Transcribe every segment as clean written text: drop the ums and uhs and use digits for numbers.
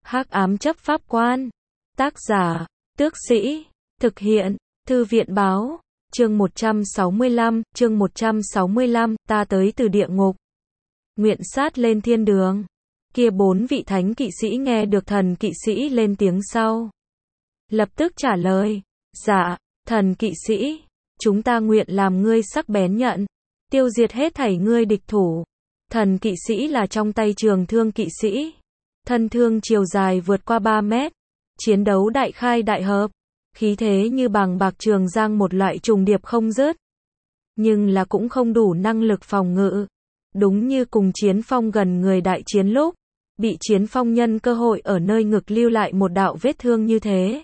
Hắc ám chấp pháp quan. Tác giả, Tước Sĩ. Thực hiện, Thư viện báo. Chương 165, ta tới từ địa ngục. Nguyện sát lên thiên đường. Kia 4 vị thánh kỵ sĩ nghe được thần kỵ sĩ lên tiếng sau. Lập tức trả lời, dạ, thần kỵ sĩ, chúng ta nguyện làm ngươi sắc bén nhận, tiêu diệt hết thảy ngươi địch thủ. Thần kỵ sĩ là trong tay trường thương kỵ sĩ. Thân thương chiều dài vượt qua 3 mét. Chiến đấu đại khai đại hợp. Khí thế như bằng bạc trường giang, một loại trùng điệp không dứt. Nhưng là cũng không đủ năng lực phòng ngự. Đúng như cùng Chiến Phong gần người đại chiến lúc, bị Chiến Phong nhân cơ hội ở nơi ngực lưu lại một đạo vết thương như thế.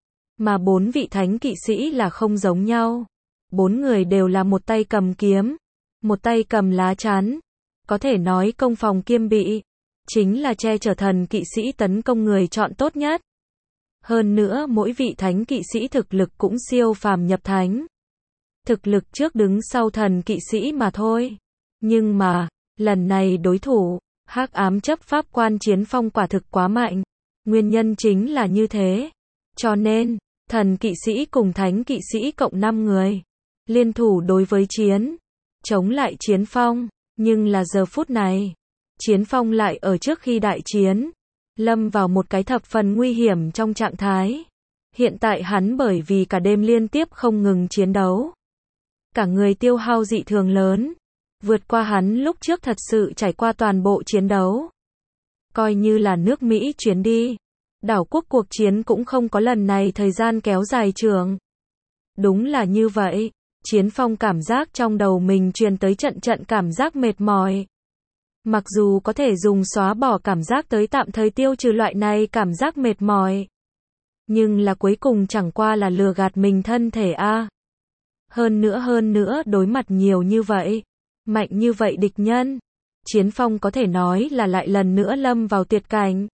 Mà 4 vị thánh kỵ sĩ là không giống nhau. 4 người đều là một tay cầm kiếm, một tay cầm lá chắn. Có thể nói công phòng kiêm bị, chính là che chở thần kỵ sĩ tấn công người chọn tốt nhất. Hơn nữa mỗi vị thánh kỵ sĩ thực lực cũng siêu phàm nhập thánh. Thực lực trước đứng sau thần kỵ sĩ mà thôi. Nhưng mà, lần này đối thủ, Hắc ám chấp pháp quan Chiến Phong quả thực quá mạnh. Nguyên nhân chính là như thế. Cho nên, thần kỵ sĩ cùng thánh kỵ sĩ cộng 5 người. Liên thủ đối với chống lại Chiến Phong. Nhưng là giờ phút này, Chiến Phong lại ở trước khi đại chiến, lâm vào một cái thập phần nguy hiểm trong trạng thái. Hiện tại hắn bởi vì cả đêm liên tiếp không ngừng chiến đấu, cả người tiêu hao dị thường lớn, vượt qua hắn lúc trước thật sự trải qua toàn bộ chiến đấu. Coi như là nước Mỹ chuyến đi, đảo quốc cuộc chiến cũng không có lần này thời gian kéo dài trường. Đúng là như vậy. Chiến Phong cảm giác trong đầu mình truyền tới trận cảm giác mệt mỏi. Mặc dù có thể dùng xóa bỏ cảm giác tới tạm thời tiêu trừ loại này cảm giác mệt mỏi, nhưng là cuối cùng chẳng qua là lừa gạt mình thân thể a. Hơn nữa đối mặt nhiều như vậy, mạnh như vậy địch nhân, Chiến Phong có thể nói là lại lần nữa lâm vào tuyệt cảnh.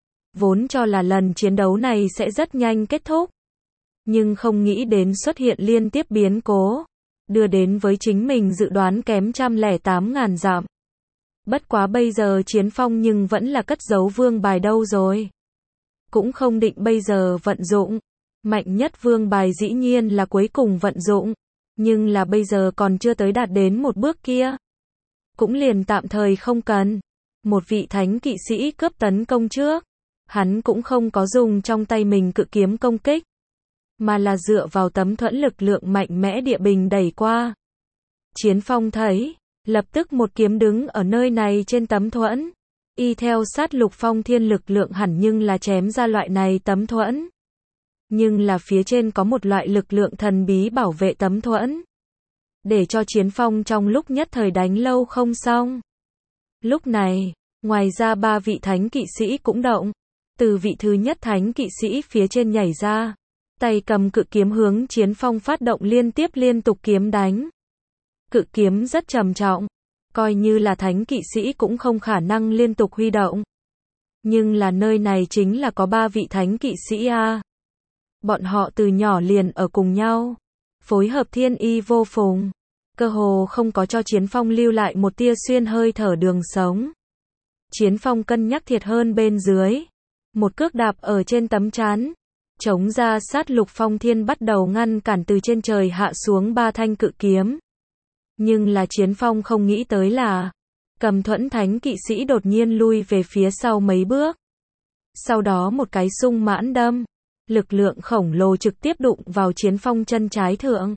Vốn cho là lần chiến đấu này sẽ rất nhanh kết thúc, nhưng không nghĩ đến xuất hiện liên tiếp biến cố, đưa đến với chính mình dự đoán kém 108.000 dặm. Bất quá bây giờ Chiến Phong nhưng vẫn là cất giấu vương bài đâu rồi. Cũng không định bây giờ vận dụng. Mạnh nhất vương bài dĩ nhiên là cuối cùng vận dụng. Nhưng là bây giờ còn chưa tới đạt đến một bước kia. Cũng liền tạm thời không cần. Một vị thánh kỵ sĩ cướp tấn công trước. Hắn cũng không có dùng trong tay mình cự kiếm công kích, mà là dựa vào tấm thuẫn lực lượng mạnh mẽ địa bình đẩy qua. Chiến Phong thấy, lập tức một kiếm đứng ở nơi này trên tấm thuẫn. Y theo sát Lục Phong Thiên lực lượng hẳn nhưng là chém ra loại này tấm thuẫn. Nhưng là phía trên có một loại lực lượng thần bí bảo vệ tấm thuẫn, để cho Chiến Phong trong lúc nhất thời đánh lâu không xong. Lúc này, ngoài ra 3 vị thánh kỵ sĩ cũng động. Từ vị thứ nhất thánh kỵ sĩ phía trên nhảy ra, tay cầm cự kiếm hướng Chiến Phong phát động liên tục kiếm đánh. Cự kiếm rất trầm trọng, coi như là thánh kỵ sĩ cũng không khả năng liên tục huy động. Nhưng là nơi này chính là có 3 vị thánh kỵ sĩ a. Bọn họ từ nhỏ liền ở cùng nhau, phối hợp thiên y vô phùng, cơ hồ không có cho Chiến Phong lưu lại một tia xuyên hơi thở đường sống. Chiến Phong cân nhắc thiệt hơn bên dưới, một cước đạp ở trên tấm chắn, chống ra sát Lục Phong Thiên bắt đầu ngăn cản từ trên trời hạ xuống 3 thanh cự kiếm. Nhưng là Chiến Phong không nghĩ tới là, cầm thuẫn thánh kỵ sĩ đột nhiên lui về phía sau mấy bước. Sau đó một cái sung mãn đâm, lực lượng khổng lồ trực tiếp đụng vào Chiến Phong chân trái thượng,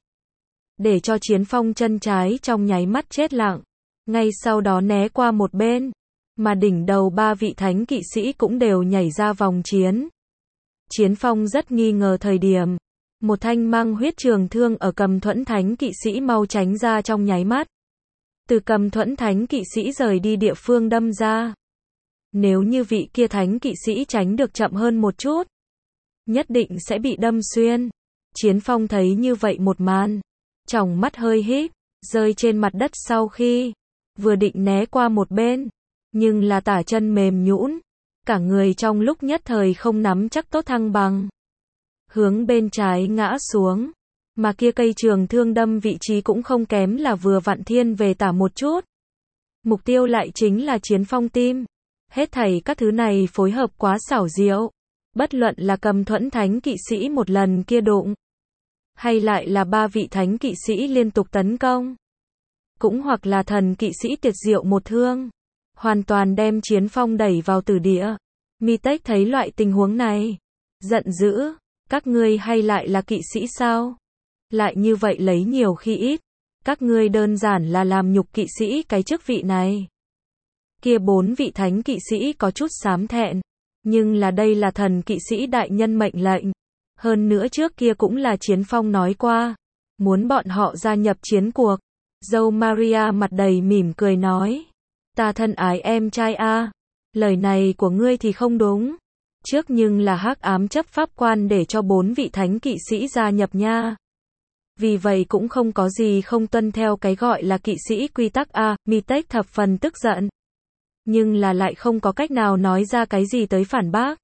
để cho Chiến Phong chân trái trong nháy mắt chết lặng, ngay sau đó né qua một bên, mà đỉnh đầu 3 vị thánh kỵ sĩ cũng đều nhảy ra vòng chiến. Chiến Phong rất nghi ngờ thời điểm, một thanh mang huyết trường thương ở cầm thuẫn thánh kỵ sĩ mau tránh ra trong nháy mắt. Từ cầm thuẫn thánh kỵ sĩ rời đi địa phương đâm ra. Nếu như vị kia thánh kỵ sĩ tránh được chậm hơn một chút, nhất định sẽ bị đâm xuyên. Chiến Phong thấy như vậy một màn, tròng mắt hơi híp, rơi trên mặt đất sau khi vừa định né qua một bên, nhưng là tả chân mềm nhũn, cả người trong lúc nhất thời không nắm chắc tốt thăng bằng, hướng bên trái ngã xuống, mà kia cây trường thương đâm vị trí cũng không kém là vừa vặn thiên về tả một chút. Mục tiêu lại chính là Chiến Phong tim. Hết thảy các thứ này phối hợp quá xảo diệu. Bất luận là Cầm Thuẫn thánh kỵ sĩ một lần kia đụng, hay lại là 3 vị thánh kỵ sĩ liên tục tấn công, cũng hoặc là thần kỵ sĩ Tiệt Diệu một thương, hoàn toàn đem Chiến Phong đẩy vào tử địa. Mi Tech thấy loại tình huống này, giận dữ, các ngươi hay lại là kỵ sĩ sao? Lại như vậy lấy nhiều khi ít, các ngươi đơn giản là làm nhục kỵ sĩ cái chức vị này. Kia 4 vị thánh kỵ sĩ có chút xám thẹn, nhưng là đây là thần kỵ sĩ đại nhân mệnh lệnh. Hơn nữa trước kia cũng là Chiến Phong nói qua, muốn bọn họ gia nhập chiến cuộc. Dâu Maria mặt đầy mỉm cười nói, ta thân ái em trai a, lời này của ngươi thì không đúng. Trước nhưng là hắc ám chấp pháp quan để cho 4 vị thánh kỵ sĩ gia nhập nha. Vì vậy cũng không có gì không tuân theo cái gọi là kỵ sĩ quy tắc a. Mi Tech thập phần tức giận, nhưng là lại không có cách nào nói ra cái gì tới phản bác,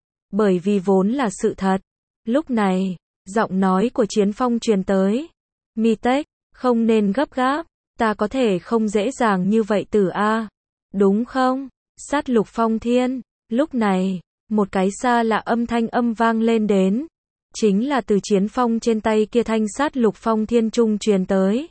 bởi vì vốn là sự thật. Lúc này, giọng nói của Chiến Phong truyền tới, Mi Tech, không nên gấp gáp, ta có thể không dễ dàng như vậy tử a, đúng không? Sát lục phong thiên. Lúc này, một cái xa lạ âm thanh vang lên đến, chính là từ Chiến Phong trên tay kia thanh sát lục phong thiên trung truyền tới.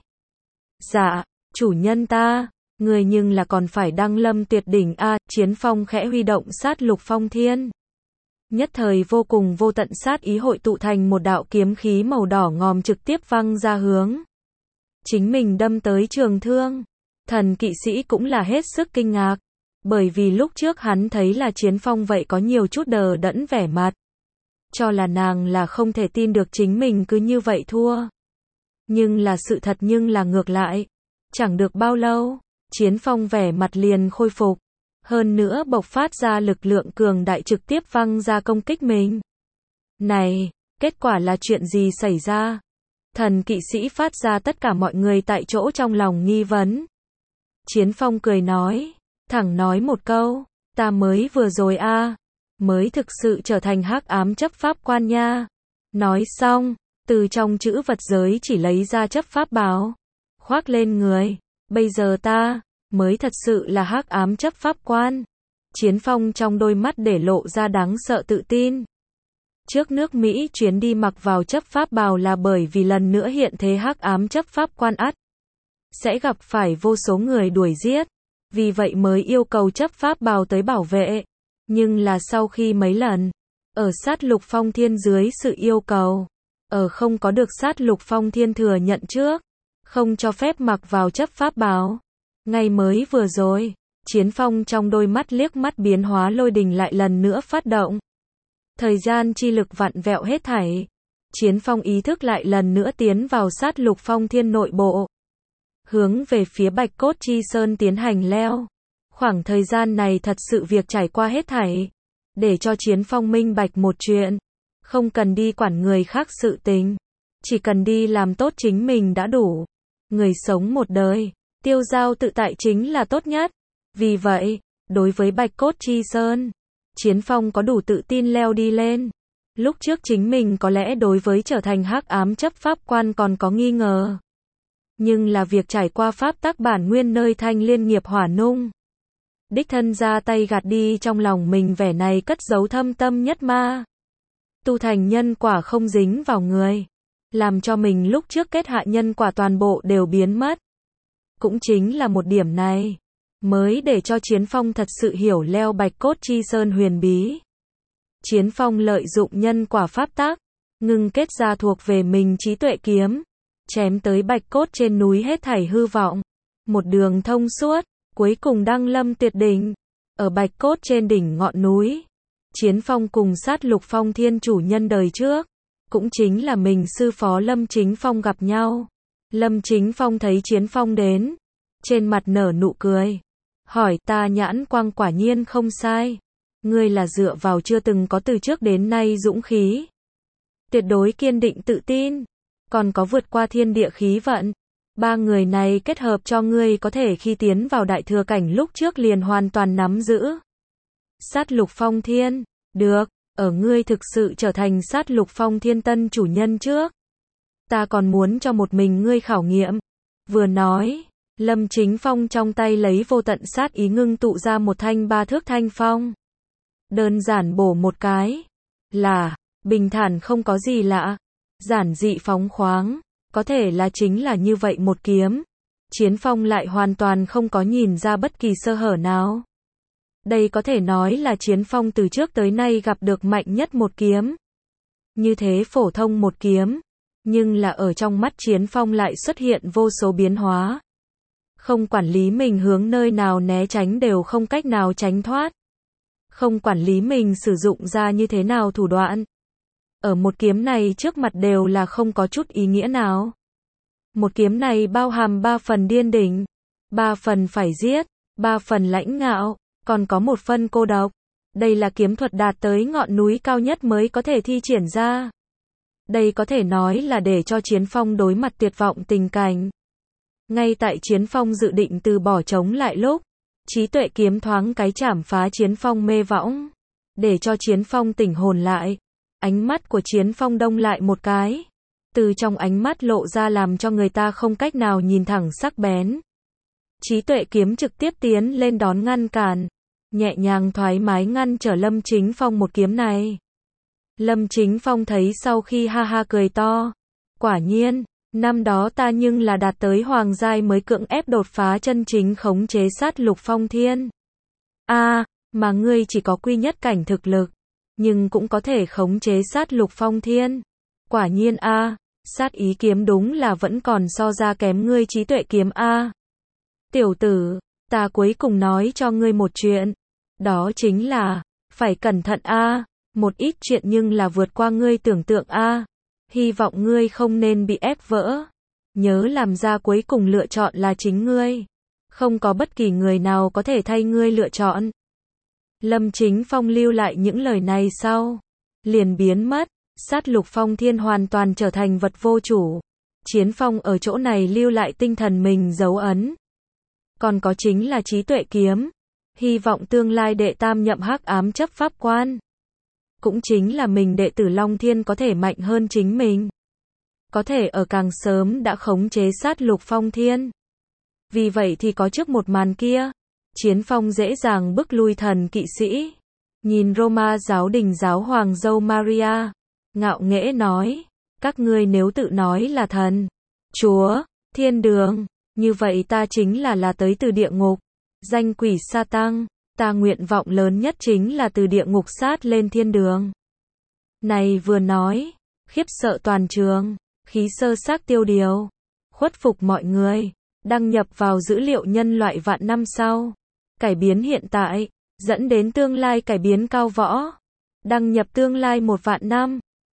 Dạ, chủ nhân ta, người nhưng là còn phải đăng lâm tuyệt đỉnh a. Chiến Phong khẽ huy động sát lục phong thiên. Nhất thời vô cùng vô tận sát ý hội tụ thành một đạo kiếm khí màu đỏ ngòm trực tiếp văng ra hướng chính mình đâm tới trường thương. Thần kỵ sĩ cũng là hết sức kinh ngạc, bởi vì lúc trước hắn thấy là Chiến Phong vậy có nhiều chút đờ đẫn vẻ mặt, cho là nàng là không thể tin được chính mình cứ như vậy thua. Nhưng là sự thật nhưng là ngược lại. Chẳng được bao lâu, Chiến Phong vẻ mặt liền khôi phục, hơn nữa bộc phát ra lực lượng cường đại trực tiếp văng ra công kích mình. Này, kết quả là chuyện gì xảy ra? Thần kỵ sĩ phát ra tất cả mọi người tại chỗ trong lòng nghi vấn. Chiến Phong cười nói, thẳng nói một câu, ta mới vừa rồi mới thực sự trở thành hắc ám chấp pháp quan nha. Nói xong, từ trong chữ vật giới chỉ lấy ra chấp pháp bào, khoác lên người. Bây giờ ta mới thật sự là hắc ám chấp pháp quan. Chiến Phong trong đôi mắt để lộ ra đáng sợ tự tin. Trước nước Mỹ chuyến đi mặc vào chấp pháp bào là bởi vì lần nữa hiện thế hắc ám chấp pháp quan sẽ gặp phải vô số người đuổi giết, vì vậy mới yêu cầu chấp pháp bào tới bảo vệ. Nhưng là sau khi mấy lần ở sát lục phong thiên dưới sự yêu cầu, không có được sát lục phong thiên thừa nhận trước, không cho phép mặc vào chấp pháp bào. Ngay mới vừa rồi, Chiến Phong trong đôi mắt liếc mắt biến hóa lôi đình lại lần nữa phát động. Thời gian chi lực vặn vẹo hết thảy. Chiến Phong ý thức lại lần nữa tiến vào sát lục phong thiên nội bộ, hướng về phía Bạch Cốt Chi Sơn tiến hành leo. Khoảng thời gian này thật sự việc trải qua hết thảy, để cho Chiến Phong minh bạch một chuyện, không cần đi quản người khác sự tình, chỉ cần đi làm tốt chính mình đã đủ. Người sống một đời, tiêu dao tự tại chính là tốt nhất. Vì vậy, đối với Bạch Cốt Chi Sơn, Chiến Phong có đủ tự tin leo đi lên. Lúc trước chính mình có lẽ đối với trở thành hắc ám chấp pháp quan còn có nghi ngờ, nhưng là việc trải qua pháp tắc bản nguyên nơi Thanh Liên nghiệp hỏa nung, đích thân ra tay gạt đi trong lòng mình vẻ này cất giấu thâm tâm nhất ma. Tu thành nhân quả không dính vào người, làm cho mình lúc trước kết hạ nhân quả toàn bộ đều biến mất. Cũng chính là một điểm này, mới để cho Chiến Phong thật sự hiểu leo Bạch Cốt Chi Sơn huyền bí. Chiến Phong lợi dụng nhân quả pháp tắc, ngưng kết ra thuộc về mình trí tuệ kiếm, chém tới Bạch Cốt trên núi hết thảy hư vọng. Một đường thông suốt, cuối cùng đăng lâm tuyệt đỉnh. Ở Bạch Cốt trên đỉnh ngọn núi, Chiến Phong cùng sát lục phong thiên chủ nhân đời trước, cũng chính là mình sư phó Lâm Chính Phong gặp nhau. Lâm Chính Phong thấy Chiến Phong đến, trên mặt nở nụ cười, hỏi ta nhãn quang quả nhiên không sai. Ngươi là dựa vào chưa từng có từ trước đến nay dũng khí, tuyệt đối kiên định tự tin, còn có vượt qua thiên địa khí vận. Ba người này kết hợp cho ngươi có thể khi tiến vào đại thừa cảnh lúc trước liền hoàn toàn nắm giữ. Sát lục phong thiên, được, ở ngươi thực sự trở thành sát lục phong thiên tân chủ nhân trước, ta còn muốn cho một mình ngươi khảo nghiệm. Vừa nói, Lâm Chính Phong trong tay lấy vô tận sát ý ngưng tụ ra một thanh 3 thước thanh phong. Đơn giản bổ một cái. Là, bình thản không có gì lạ. Giản dị phóng khoáng. Có thể là chính là như vậy một kiếm. Chiến Phong lại hoàn toàn không có nhìn ra bất kỳ sơ hở nào. Đây có thể nói là Chiến Phong từ trước tới nay gặp được mạnh nhất một kiếm. Như thế phổ thông một kiếm. Nhưng là ở trong mắt Chiến Phong lại xuất hiện vô số biến hóa. Không quản lý mình hướng nơi nào né tránh đều không cách nào tránh thoát. Không quản lý mình sử dụng ra như thế nào thủ đoạn. Ở một kiếm này trước mặt đều là không có chút ý nghĩa nào. Một kiếm này bao hàm 3 phần điên đỉnh, 3 phần phải giết, 3 phần lãnh ngạo, còn có 1 phần cô độc. Đây là kiếm thuật đạt tới ngọn núi cao nhất mới có thể thi triển ra. Đây có thể nói là để cho Chiến Phong đối mặt tuyệt vọng tình cảnh. Ngay tại Chiến Phong dự định từ bỏ chống lại lúc, trí tuệ kiếm thoáng cái chảm phá Chiến Phong mê võng, để cho Chiến Phong tỉnh hồn lại. Ánh mắt của Chiến Phong đông lại một cái. Từ trong ánh mắt lộ ra làm cho người ta không cách nào nhìn thẳng sắc bén. Trí tuệ kiếm trực tiếp tiến lên đón ngăn cản, nhẹ nhàng thoải mái ngăn trở Lâm Chính Phong một kiếm này. Lâm Chính Phong thấy sau khi ha ha cười to. Quả nhiên, năm đó ta nhưng là đạt tới hoàng giai mới cưỡng ép đột phá chân chính khống chế sát lục phong thiên. Mà ngươi chỉ có quy nhất cảnh thực lực, nhưng cũng có thể khống chế sát lục phong thiên. Quả nhiên sát ý kiếm đúng là vẫn còn so ra kém ngươi trí tuệ kiếm Tiểu tử, ta cuối cùng nói cho ngươi một chuyện. Đó chính là, phải cẩn thận một ít chuyện nhưng là vượt qua ngươi tưởng tượng Hy vọng ngươi không nên bị ép vỡ. Nhớ làm ra cuối cùng lựa chọn là chính ngươi. Không có bất kỳ người nào có thể thay ngươi lựa chọn. Lâm Chính Phong lưu lại những lời này sau, liền biến mất. Sát lục phong thiên hoàn toàn trở thành vật vô chủ. Chiến Phong ở chỗ này lưu lại tinh thần mình dấu ấn. Còn có chính là trí tuệ kiếm. Hy vọng tương lai đệ tam nhậm hắc ám chấp pháp quan. Cũng chính là mình đệ tử Long Thiên có thể mạnh hơn chính mình. Có thể ở càng sớm đã khống chế sát lục phong thiên. Vì vậy thì có trước một màn kia. Chiến Phong dễ dàng bức lui thần kỵ sĩ. Nhìn Roma giáo đình giáo hoàng dâu Maria. Ngạo nghễ nói, các ngươi nếu tự nói là thần, chúa, thiên đường, như vậy ta chính là tới từ địa ngục, danh quỷ sa tăng, ta nguyện vọng lớn nhất chính là từ địa ngục sát lên thiên đường. Này vừa nói, khiếp sợ toàn trường, khí sơ xác tiêu điều, khuất phục mọi người, đăng nhập vào dữ liệu nhân loại vạn năm sau, cải biến hiện tại, dẫn đến tương lai cải biến cao võ, đăng nhập tương lai 1 vạn năm.